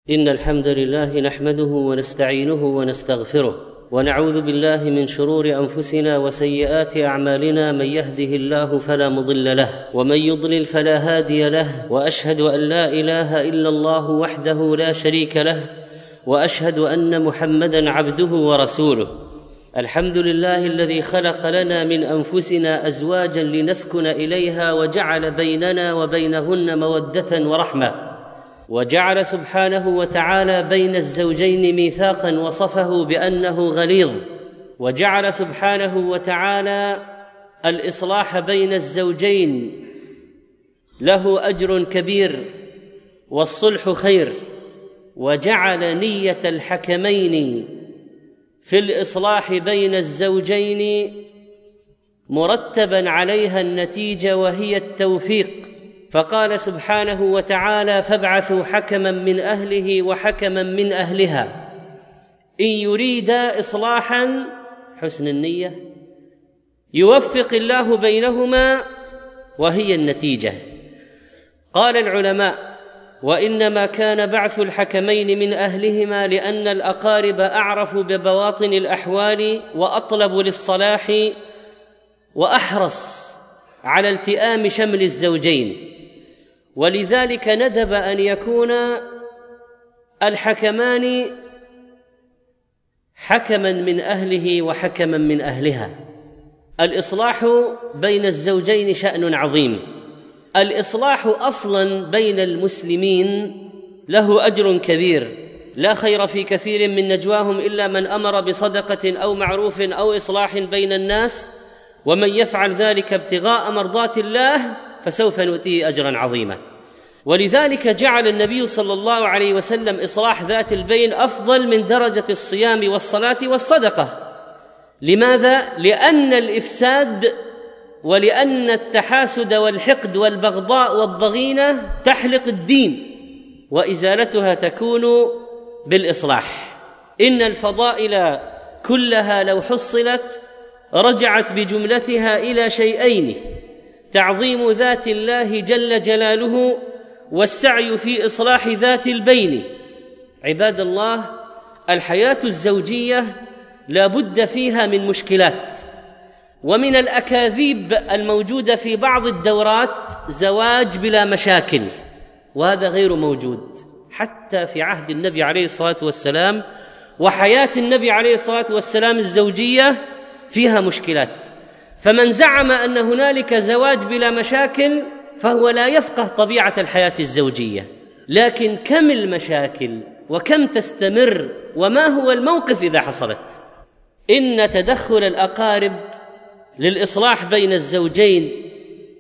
إن الحمد لله نحمده ونستعينه ونستغفره ونعوذ بالله من شرور أنفسنا وسيئات أعمالنا. من يهده الله فلا مضل له ومن يضلل فلا هادي له، وأشهد أن لا إله إلا الله وحده لا شريك له، وأشهد أن محمدًا عبده ورسوله. الحمد لله الذي خلق لنا من أنفسنا أزواجا لنسكن إليها وجعل بيننا وبينهن مودة ورحمة، وجعل سبحانه وتعالى بين الزوجين ميثاقا وصفه بأنه غليظ، وجعل سبحانه وتعالى الإصلاح بين الزوجين له أجر كبير والصلح خير، وجعل نية الحكمين في الإصلاح بين الزوجين مرتبا عليها النتيجة وهي التوفيق. فقال سبحانه وتعالى: فابعثوا حكما من أهله وحكما من أهلها إن يريدا إصلاحا، حسن النية، يوفق الله بينهما وهي النتيجة. قال العلماء: وإنما كان بعث الحكمين من أهلهما لأن الأقارب أعرف ببواطن الأحوال وأطلب للصلاح وأحرص على التئام شمل الزوجين، ولذلك ندب أن يكون الحكمان حكما من أهله وحكما من أهلها. الإصلاح بين الزوجين شأن عظيم. الإصلاح أصلا بين المسلمين له أجر كبير، لا خير في كثير من نجواهم إلا من أمر بصدقة أو معروف أو إصلاح بين الناس، ومن يفعل ذلك ابتغاء مرضات الله فسوف نؤتيه أجرا عظيما. ولذلك جعل النبي صلى الله عليه وسلم إصلاح ذات البين أفضل من درجة الصيام والصلاة والصدقة. لماذا؟ لأن الإفساد ولأن التحاسد والحقد والبغضاء والضغينة تحلق الدين، وإزالتها تكون بالإصلاح. إن الفضائل كلها لو حصلت رجعت بجملتها إلى شيئين: تعظيم ذات الله جل جلاله، والسعي في إصلاح ذات البين. عباد الله، الحياة الزوجية لا بد فيها من مشكلات، ومن الأكاذيب الموجودة في بعض الدورات زواج بلا مشاكل، وهذا غير موجود حتى في عهد النبي عليه الصلاة والسلام، وحياة النبي عليه الصلاة والسلام الزوجية فيها مشكلات. فمن زعم أن هنالك زواج بلا مشاكل فهو لا يفقه طبيعة الحياة الزوجية. لكن كم المشاكل وكم تستمر وما هو الموقف إذا حصلت؟ إن تدخل الأقارب للإصلاح بين الزوجين،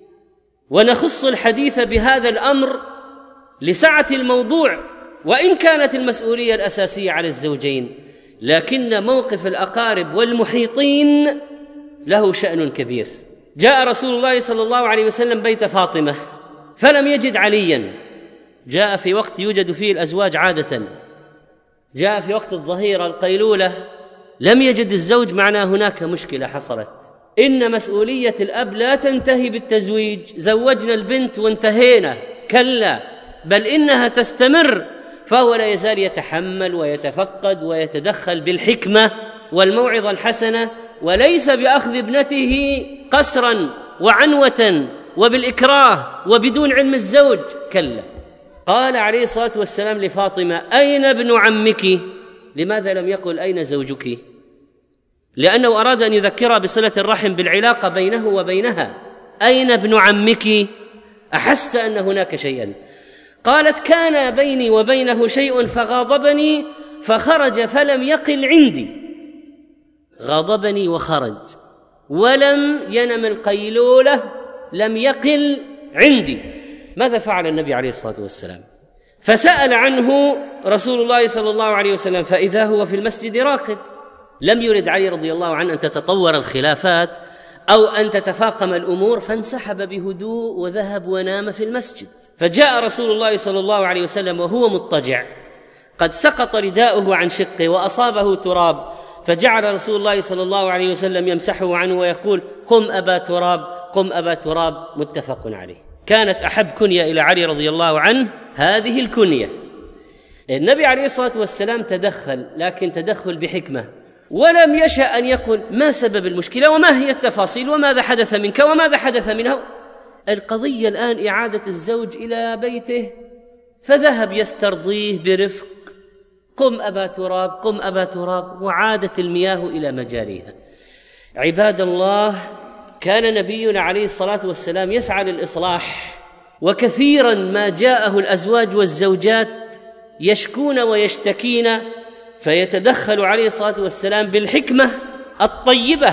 ونخص الحديث بهذا الأمر لسعة الموضوع، وإن كانت المسؤولية الأساسية على الزوجين، لكن موقف الأقارب والمحيطين له شأن كبير. جاء رسول الله صلى الله عليه وسلم بيت فاطمة فلم يجد عليا. جاء في وقت يوجد فيه الأزواج عادة، جاء في وقت الظهيرة القيلولة، لم يجد الزوج، معناه هناك مشكلة حصلت. إن مسؤولية الأب لا تنتهي بالتزويج، زوجنا البنت وانتهينا، كلا، بل إنها تستمر. فهو لا يزال يتحمل ويتفقد ويتدخل بالحكمة والموعظة الحسنة، وليس بأخذ ابنته قسرا وعنوة وبالإكراه وبدون علم الزوج، كلا. قال عليه الصلاة والسلام لفاطمة: أين ابن عمك؟ لماذا لم يقل أين زوجك؟ لأنه أراد أن يذكرها بصلة الرحم بالعلاقة بينه وبينها. أين ابن عمك؟ أحس أن هناك شيئا. قالت: كان بيني وبينه شيء فغاضبني فخرج فلم يقل عندي. غاضبني وخرج ولم ينم القيلولة، لم يقل عندي. ماذا فعل النبي عليه الصلاة والسلام؟ فسأل عنه رسول الله صلى الله عليه وسلم، فإذا هو في المسجد راقد. لم يرد علي رضي الله عنه أن تتطور الخلافات أو أن تتفاقم الأمور، فانسحب بهدوء وذهب ونام في المسجد. فجاء رسول الله صلى الله عليه وسلم وهو مضطجع، قد سقط رداؤه عن شقه وأصابه تراب، فجعل رسول الله صلى الله عليه وسلم يمسحه عنه ويقول: قم أبا تراب، قم أبا تراب، متفق عليه. كانت أحب كنية إلى علي رضي الله عنه هذه الكنية، النبي عليه الصلاة والسلام تدخل، لكن تدخل بحكمة، ولم يشأ أن يقول ما سبب المشكلة وما هي التفاصيل وماذا حدث منك وماذا حدث منه. القضية الآن إعادة الزوج إلى بيته، فذهب يسترضيه برفق، قم أبا تراب قم أبا تراب، وعادت المياه إلى مجاريها. عباد الله، كان نبينا عليه الصلاة والسلام يسعى للإصلاح، وكثيرا ما جاءه الأزواج والزوجات يشكون ويشتكين، فيتدخل عليه الصلاة والسلام بالحكمة الطيبة،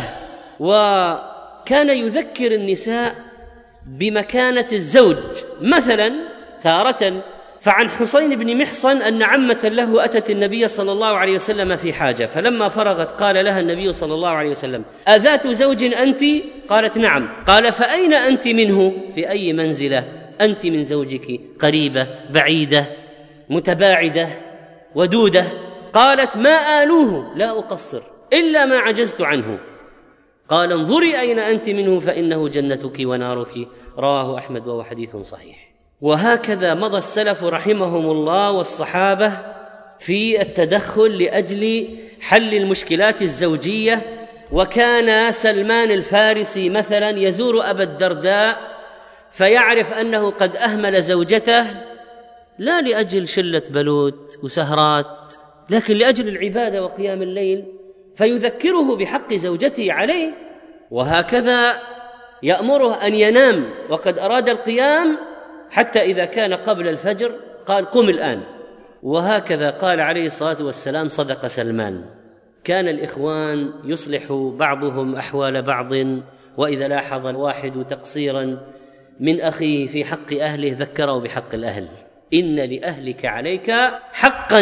وكان يذكر النساء بمكانة الزوج. مثلا تارة فعن حسين بن محصن أن عمة له أتت النبي صلى الله عليه وسلم في حاجة، فلما فرغت قال لها النبي صلى الله عليه وسلم أذات زوج أنت؟ قالت نعم. قال فأين أنت منه؟ في أي منزلة أنت من زوجك؟ قريبة بعيدة متباعدة ودودة؟ قالت ما آلوه لا أقصر إلا ما عجزت عنه. قال انظري أين أنت منه فإنه جنتك ونارك. رواه أحمد وهو حديث صحيح. وهكذا مضى السلف رحمهم الله والصحابة في التدخل لأجل حل المشكلات الزوجية. وكان سلمان الفارسي مثلا يزور أبا الدرداء فيعرف أنه قد أهمل زوجته، لا لأجل شلة بلوت وسهرات، لكن لأجل العبادة وقيام الليل، فيذكره بحق زوجته عليه. وهكذا يأمره أن ينام وقد أراد القيام، حتى إذا كان قبل الفجر قال قم الآن. وهكذا قال عليه الصلاة والسلام صدق سلمان. كان الإخوان يصلح بعضهم أحوال بعض، وإذا لاحظ الواحد تقصيرا من أخيه في حق أهله ذكره بحق الأهل. إن لأهلك عليك حقا.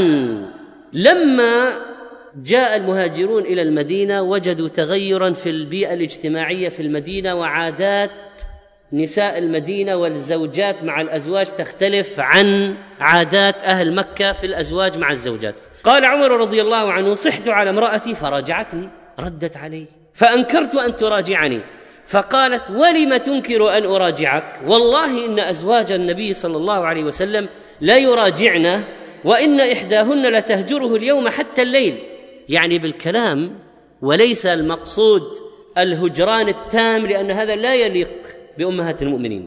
لما جاء المهاجرون إلى المدينة وجدوا تغيرا في البيئة الاجتماعية في المدينة، وعادات نساء المدينة والزوجات مع الأزواج تختلف عن عادات أهل مكة في الأزواج مع الزوجات. قال عمر رضي الله عنه صحت على امرأتي فراجعتني، ردت علي فأنكرت أن تراجعني، فقالت ولم تنكر أن أراجعك؟ والله إن أزواج النبي صلى الله عليه وسلم لا يراجعن، وإن إحداهن لتهجره اليوم حتى الليل، يعني بالكلام، وليس المقصود الهجران التام، لأن هذا لا يليق بأمهات المؤمنين.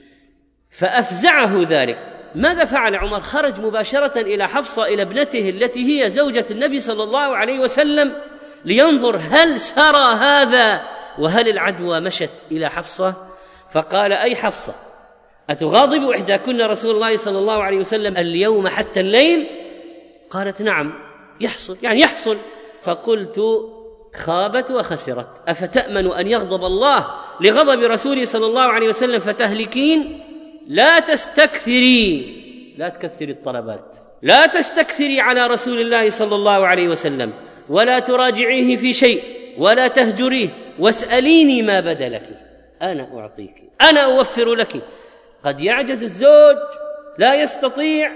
فأفزعه ذلك. ماذا فعل عمر؟ خرج مباشرة إلى حفصة إلى ابنته التي هي زوجة النبي صلى الله عليه وسلم لينظر هل سرى هذا وهل العدوى مشت إلى حفصة. فقال أي حفصة أتغاضب إحداكن رسول الله صلى الله عليه وسلم اليوم حتى الليل؟ قالت نعم يحصل، يعني يحصل. فقلت خابت وخسرت، أفتأمن أن يغضب الله لغضب رسوله صلى الله عليه وسلم فتهلكين؟ لا تستكثري، لا تكثري الطلبات، لا تستكثري على رسول الله صلى الله عليه وسلم، ولا تراجعيه في شيء ولا تهجريه، واسأليني ما بدا لك أنا أعطيك، أنا أوفر لك. قد يعجز الزوج لا يستطيع،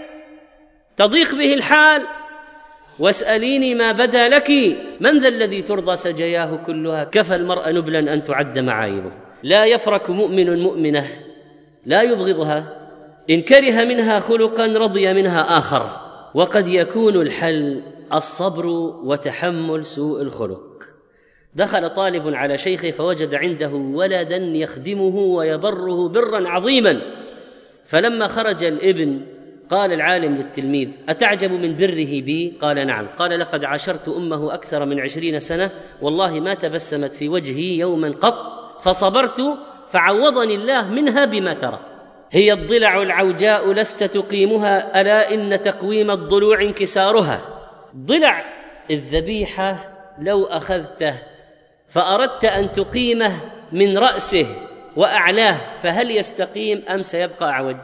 تضيق به الحال، واسأليني ما بدا لك. من ذا الذي ترضى سجياه كلها؟ كفى المرء نبلا أن تعد معايبه. لا يفرك مؤمن مؤمنة، لا يبغضها، إن كره منها خلقا رضي منها آخر. وقد يكون الحل الصبر وتحمل سوء الخلق. دخل طالب على شيخه فوجد عنده ولدا يخدمه ويبره برا عظيما، فلما خرج الابن قال العالم للتلميذ أتعجب من بره بي؟ قال نعم. قال لقد عاشرت أمه أكثر من 20 سنة، والله ما تبسمت في وجهي يوما قط، فصبرت فعوضني الله منها بما ترى. هي الضلع العوجاء لست تقيمها، ألا إن تقويم الضلوع انكسارها. ضلع الذبيحة لو أخذته فأردت أن تقيمه من رأسه وأعلاه فهل يستقيم أم سيبقى أعوج؟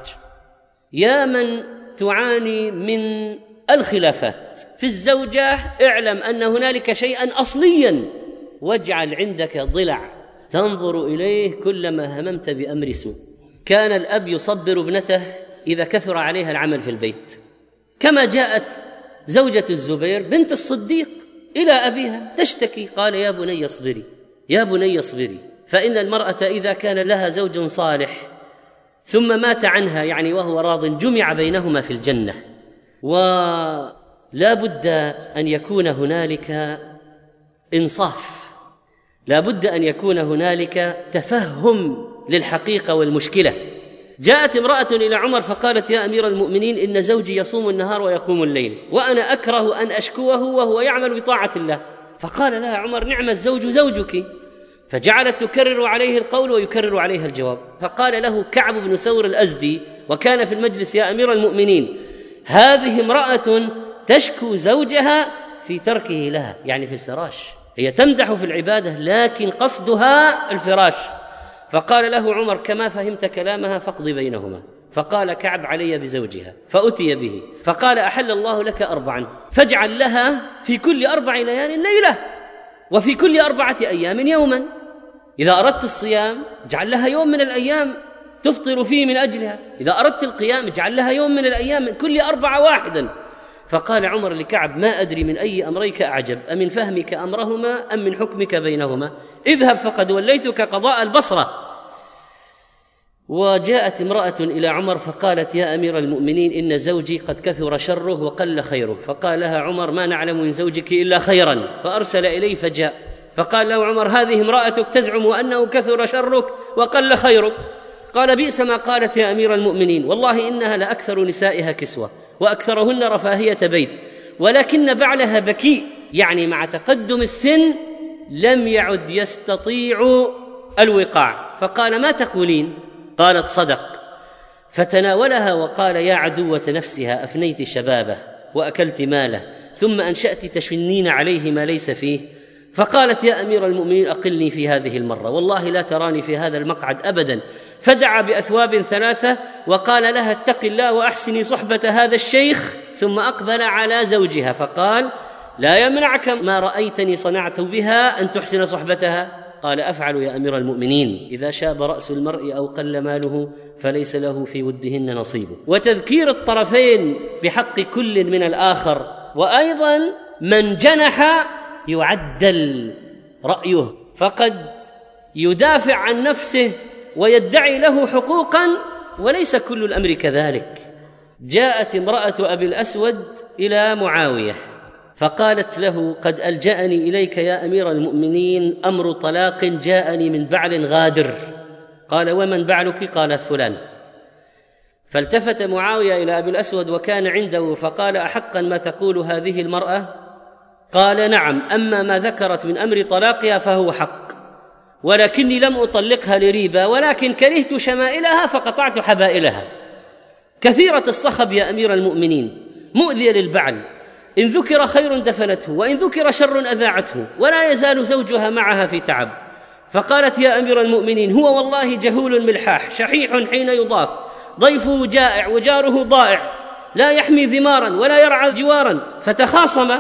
يا من تعاني من الخلافات في الزوجة، اعلم أن هنالك شيئا أصليا، واجعل عندك ضلع تنظر إليه كلما هممت بأمر سوء. كان الأب يصبر ابنته إذا كثر عليها العمل في البيت، كما جاءت زوجة الزبير بنت الصديق إلى أبيها تشتكي، قال يا بني اصبري، يا بني اصبري، فإن المرأة إذا كان لها زوج صالح ثم مات عنها، يعني وهو راض، جمع بينهما في الجنة. ولا بد أن يكون هنالك إنصاف، لا بد أن يكون هنالك تفهم للحقيقة والمشكلة. جاءت امرأة إلى عمر فقالت: يا أمير المؤمنين، إن زوجي يصوم النهار ويقوم الليل، وأنا أكره أن أشكوه وهو يعمل بطاعة الله. فقال لها عمر: نعم الزوج زوجك. فجعلت تكرر عليه القول ويكرر عليها الجواب. فقال له كعب بن سور الأزدي وكان في المجلس: يا أمير المؤمنين، هذه امرأة تشكو زوجها في تركه لها، يعني في الفراش، هي تمدح في العبادة لكن قصدها الفراش. فقال له عمر: كما فهمت كلامها فاقض بينهما. فقال كعب: علي بزوجها. فأتي به فقال: أحل الله لك 4، فاجعل لها في كل 4 ليال ليلة، وفي كل 4 أيام يوما. إذا أردت الصيام اجعل لها يوم من الأيام تفطر فيه من أجلها، إذا أردت القيام اجعل لها يوم من الأيام من كل 4 واحدا. فقال عمر لكعب: ما أدري من أي أمريك أعجب، أمن فهمك أمرهما أم من حكمك بينهما؟ اذهب فقد وليتك قضاء البصرة. وجاءت امرأة إلى عمر فقالت: يا أمير المؤمنين، إن زوجي قد كثر شره وقل خيره. فقال لها عمر: ما نعلم من زوجك إلا خيرا. فأرسل إليه فجاء، فقال له عمر: هذه امرأتك تزعم أنه كثر شرك وقل خيرك. قال: بئس ما قالت يا أمير المؤمنين، والله إنها لأكثر نسائها كسوة وأكثرهن رفاهية بيت، ولكن بعلها بكيء، يعني مع تقدم السن لم يعد يستطيع الوقاع. فقال: ما تقولين؟ قالت: صدق. فتناولها وقال: يا عدوة نفسها، أفنيت شبابه وأكلت ماله، ثم أنشأت تشنين عليه ما ليس فيه. فقالت: يا أمير المؤمنين، أقلني في هذه المرة، والله لا تراني في هذا المقعد أبدا. فدعا بأثواب 3 وقال لها: اتق الله وأحسني صحبة هذا الشيخ. ثم أقبل على زوجها فقال: لا يمنعك ما رأيتني صنعت بها أن تحسن صحبتها. قال: أفعل يا أمير المؤمنين، إذا شاب رأس المرء أو قل ماله فليس له في ودهن نصيب. وتذكير الطرفين بحق كل من الآخر، وأيضا من جنح يعدل رأيه، فقد يدافع عن نفسه ويدعي له حقوقا وليس كل الأمر كذلك. جاءت امرأة أبي الأسود إلى معاوية فقالت له: قد ألجأني إليك يا أمير المؤمنين أمر طلاق جاءني من بعل غادر. قال: ومن بعلك؟ قالت: فلان. فالتفت معاوية إلى أبي الأسود وكان عنده فقال: أحقا ما تقول هذه المرأة؟ قال: نعم، أما ما ذكرت من أمر طلاقها فهو حق، ولكني لم أطلقها لريبة، ولكن كرهت شمائلها فقطعت حبائلها. كثيرة الصخب يا أمير المؤمنين، مؤذية للبعل، إن ذكر خير دفنته وإن ذكر شر أذاعته، ولا يزال زوجها معها في تعب. فقالت: يا أمير المؤمنين، هو والله جهول ملحاح، شحيح حين يضاف، ضيفه جائع وجاره ضائع، لا يحمي ذمارا ولا يرعى جوارا. فتخاصم،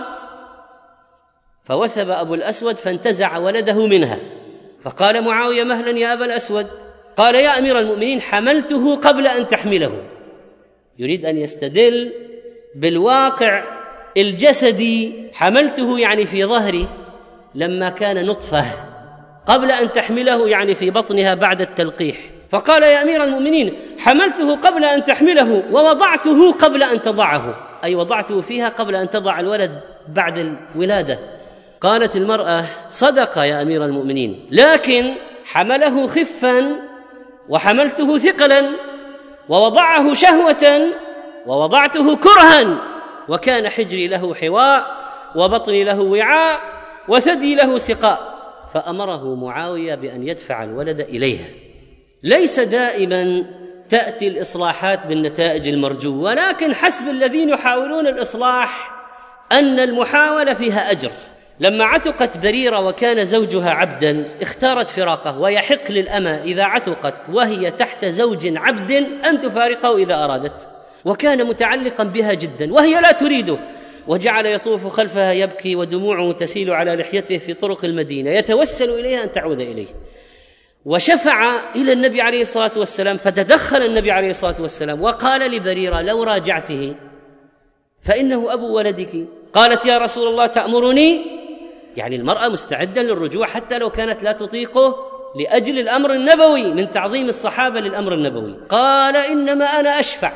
فوثب أبو الأسود فانتزع ولده منها. فقال معاوية: مهلا يا أبا الأسود. قال: يا أمير المؤمنين، حملته قبل أن تحمله. يريد أن يستدل بالواقع الجسدي، حملته يعني في ظهري لما كان نطفة، قبل أن تحمله يعني في بطنها بعد التلقيح. فقال: يا أمير المؤمنين، حملته قبل أن تحمله ووضعته قبل أن تضعه، أي وضعته فيها قبل أن تضع الولد بعد الولادة. قالت المرأة: صدق يا أمير المؤمنين، لكن حمله خفا وحملته ثقلا، ووضعه شهوة ووضعته كرها، وكان حجري له حواء وبطني له وعاء وثدي له سقاء. فأمره معاوية بأن يدفع الولد إليها. ليس دائما تأتي الإصلاحات بالنتائج المرجوة، ولكن حسب الذين يحاولون الإصلاح أن المحاولة فيها أجر. لما عتقت بريرة وكان زوجها عبدا اختارت فراقه، ويحق للأمة إذا عتقت وهي تحت زوج عبد أن تفارقه إذا أرادت، وكان متعلقا بها جدا وهي لا تريده، وجعل يطوف خلفها يبكي ودموعه تسيل على لحيته في طرق المدينة يتوسل إليها أن تعود إليه. وشفع إلى النبي عليه الصلاة والسلام، فتدخل النبي عليه الصلاة والسلام وقال لبريرة: لو راجعته فإنه أبو ولدك. قالت: يا رسول الله تأمرني؟ يعني المرأة مستعدة للرجوع حتى لو كانت لا تطيقه لأجل الأمر النبوي، من تعظيم الصحابة للأمر النبوي. قال: إنما أنا أشفع،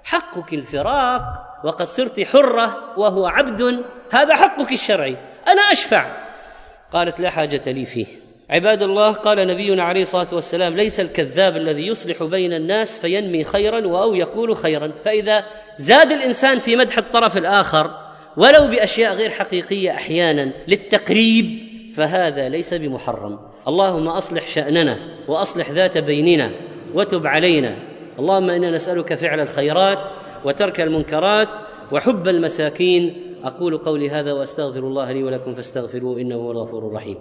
حقك الفراق وقد صرت حرة وهو عبد، هذا حقك الشرعي، أنا أشفع. قالت: لا حاجة لي فيه. عباد الله، قال نبينا عليه الصلاة والسلام: ليس الكذاب الذي يصلح بين الناس فينمي خيرا أو يقول خيرا. فإذا زاد الإنسان في مدح الطرف الآخر ولو بأشياء غير حقيقية أحيانا للتقريب فهذا ليس بمحرم. اللهم أصلح شأننا وأصلح ذات بيننا وتب علينا. اللهم إنا نسألك فعل الخيرات وترك المنكرات وحب المساكين. أقول قولي هذا وأستغفر الله لي ولكم فاستغفروه إنه هو الغفور الرحيم.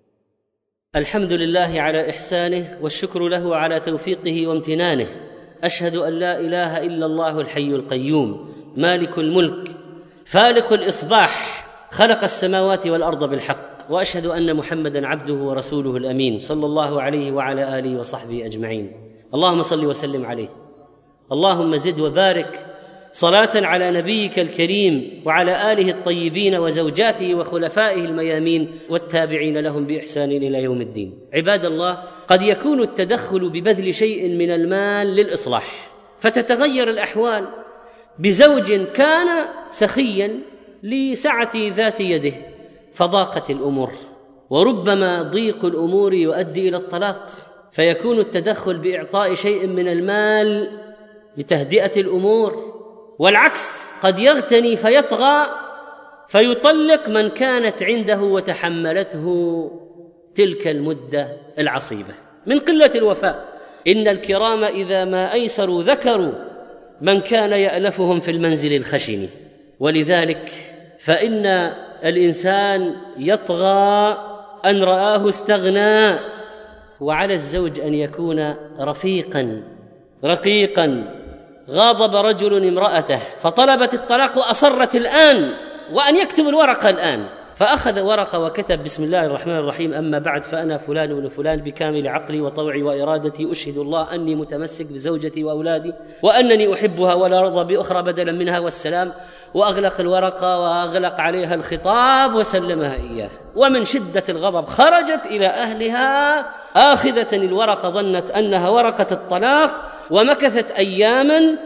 الحمد لله على إحسانه والشكر له على توفيقه وامتنانه. أشهد أن لا إله إلا الله الحي القيوم مالك الملك فالق الإصباح خلق السماوات والأرض بالحق، وأشهد أن محمدًا عبده ورسوله الأمين صلى الله عليه وعلى آله وصحبه أجمعين. اللهم صل وسلم عليه. اللهم زد وبارك صلاة على نبيك الكريم وعلى آله الطيبين وزوجاته وخلفائه الميامين والتابعين لهم بإحسان إلى يوم الدين. عباد الله، قد يكون التدخل ببذل شيء من المال للإصلاح، فتتغير الأحوال بزوج كان سخيا لسعة ذات يده فضاقت الأمور، وربما ضيق الأمور يؤدي إلى الطلاق، فيكون التدخل بإعطاء شيء من المال لتهدئة الأمور. والعكس، قد يغتني فيطغى فيطلق من كانت عنده وتحملته تلك المدة العصيبة من قلة الوفاء. إن الكرام إذا ما أيسروا ذكروا من كان يألفهم في المنزل الخشن. ولذلك فإن الإنسان يطغى أن رآه استغنى، وعلى الزوج أن يكون رفيقا رقيقا. غاضب رجل امرأته فطلبت الطلاق وأصرت الآن، وأن يكتب الورقة الآن، فأخذ ورقة وكتب: بسم الله الرحمن الرحيم، أما بعد، فأنا فلان بن فلان بكامل عقلي وطوعي وإرادتي أشهد الله أني متمسك بزوجتي وأولادي وأنني أحبها ولا أرضى بأخرى بدلا منها، والسلام. وأغلق الورقة وأغلق عليها الخطاب وسلمها إياه. ومن شدة الغضب خرجت إلى أهلها آخذة الورقة، ظنت أنها ورقة الطلاق، ومكثت أياما،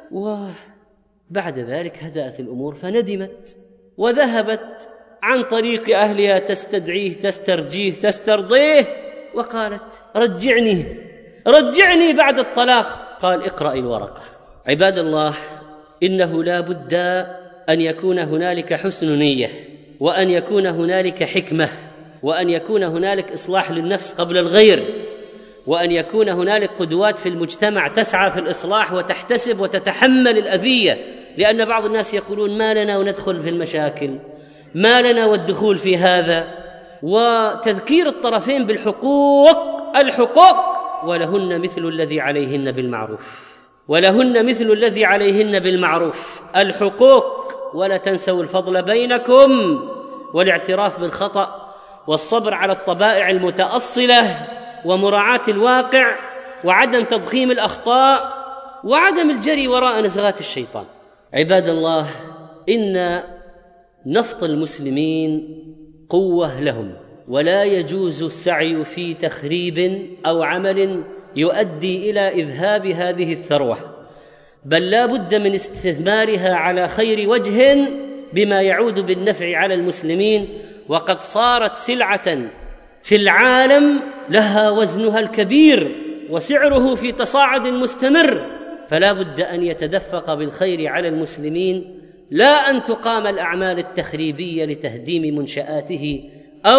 وبعد ذلك هدأت الأمور فندمت وذهبت عن طريق أهلها تستدعيه تسترجيه تسترضيه، وقالت: رجعني بعد الطلاق. قال: اقرأ الورقة. عباد الله، إنه لا بد أن يكون هنالك حسن نية، وأن يكون هنالك حكمة، وأن يكون هنالك إصلاح للنفس قبل الغير، وأن يكون هنالك قدوات في المجتمع تسعى في الإصلاح وتحتسب وتتحمل الأذية. لأن بعض الناس يقولون: ما لنا وندخل في المشاكل، ما لنا والدخول في هذا. وتذكير الطرفين بالحقوق، الحقوق ولهن مثل الذي عليهن بالمعروف، ولهن مثل الذي عليهن بالمعروف، الحقوق. ولا تنسوا الفضل بينكم، والاعتراف بالخطأ، والصبر على الطبائع المتأصلة، ومراعاة الواقع، وعدم تضخيم الأخطاء، وعدم الجري وراء نزغات الشيطان. عباد الله، إن نفط المسلمين قوة لهم، ولا يجوز السعي في تخريب أو عمل يؤدي إلى إذهاب هذه الثروة، بل لا بد من استثمارها على خير وجه بما يعود بالنفع على المسلمين. وقد صارت سلعة في العالم لها وزنها الكبير وسعره في تصاعد مستمر، فلا بد أن يتدفق بالخير على المسلمين، لا أن تقام الأعمال التخريبية لتهديم منشآته أو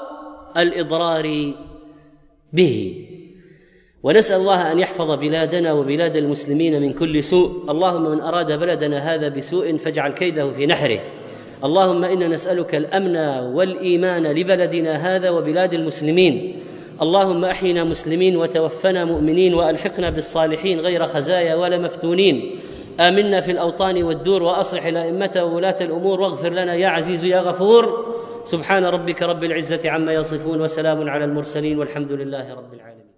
الإضرار به. ونسأل الله أن يحفظ بلادنا وبلاد المسلمين من كل سوء. اللهم من أراد بلدنا هذا بسوء فاجعل كيده في نحره. اللهم إنا نسألك الأمن والإيمان لبلدنا هذا وبلاد المسلمين. اللهم أحينا مسلمين وتوفنا مؤمنين، وألحقنا بالصالحين غير خزايا ولا مفتونين. آمنا في الأوطان والدور، وأصلح الأئمة وولاة الأمور، واغفر لنا يا عزيز يا غفور. سبحان ربك رب العزة عما يصفون، وسلام على المرسلين، والحمد لله رب العالمين.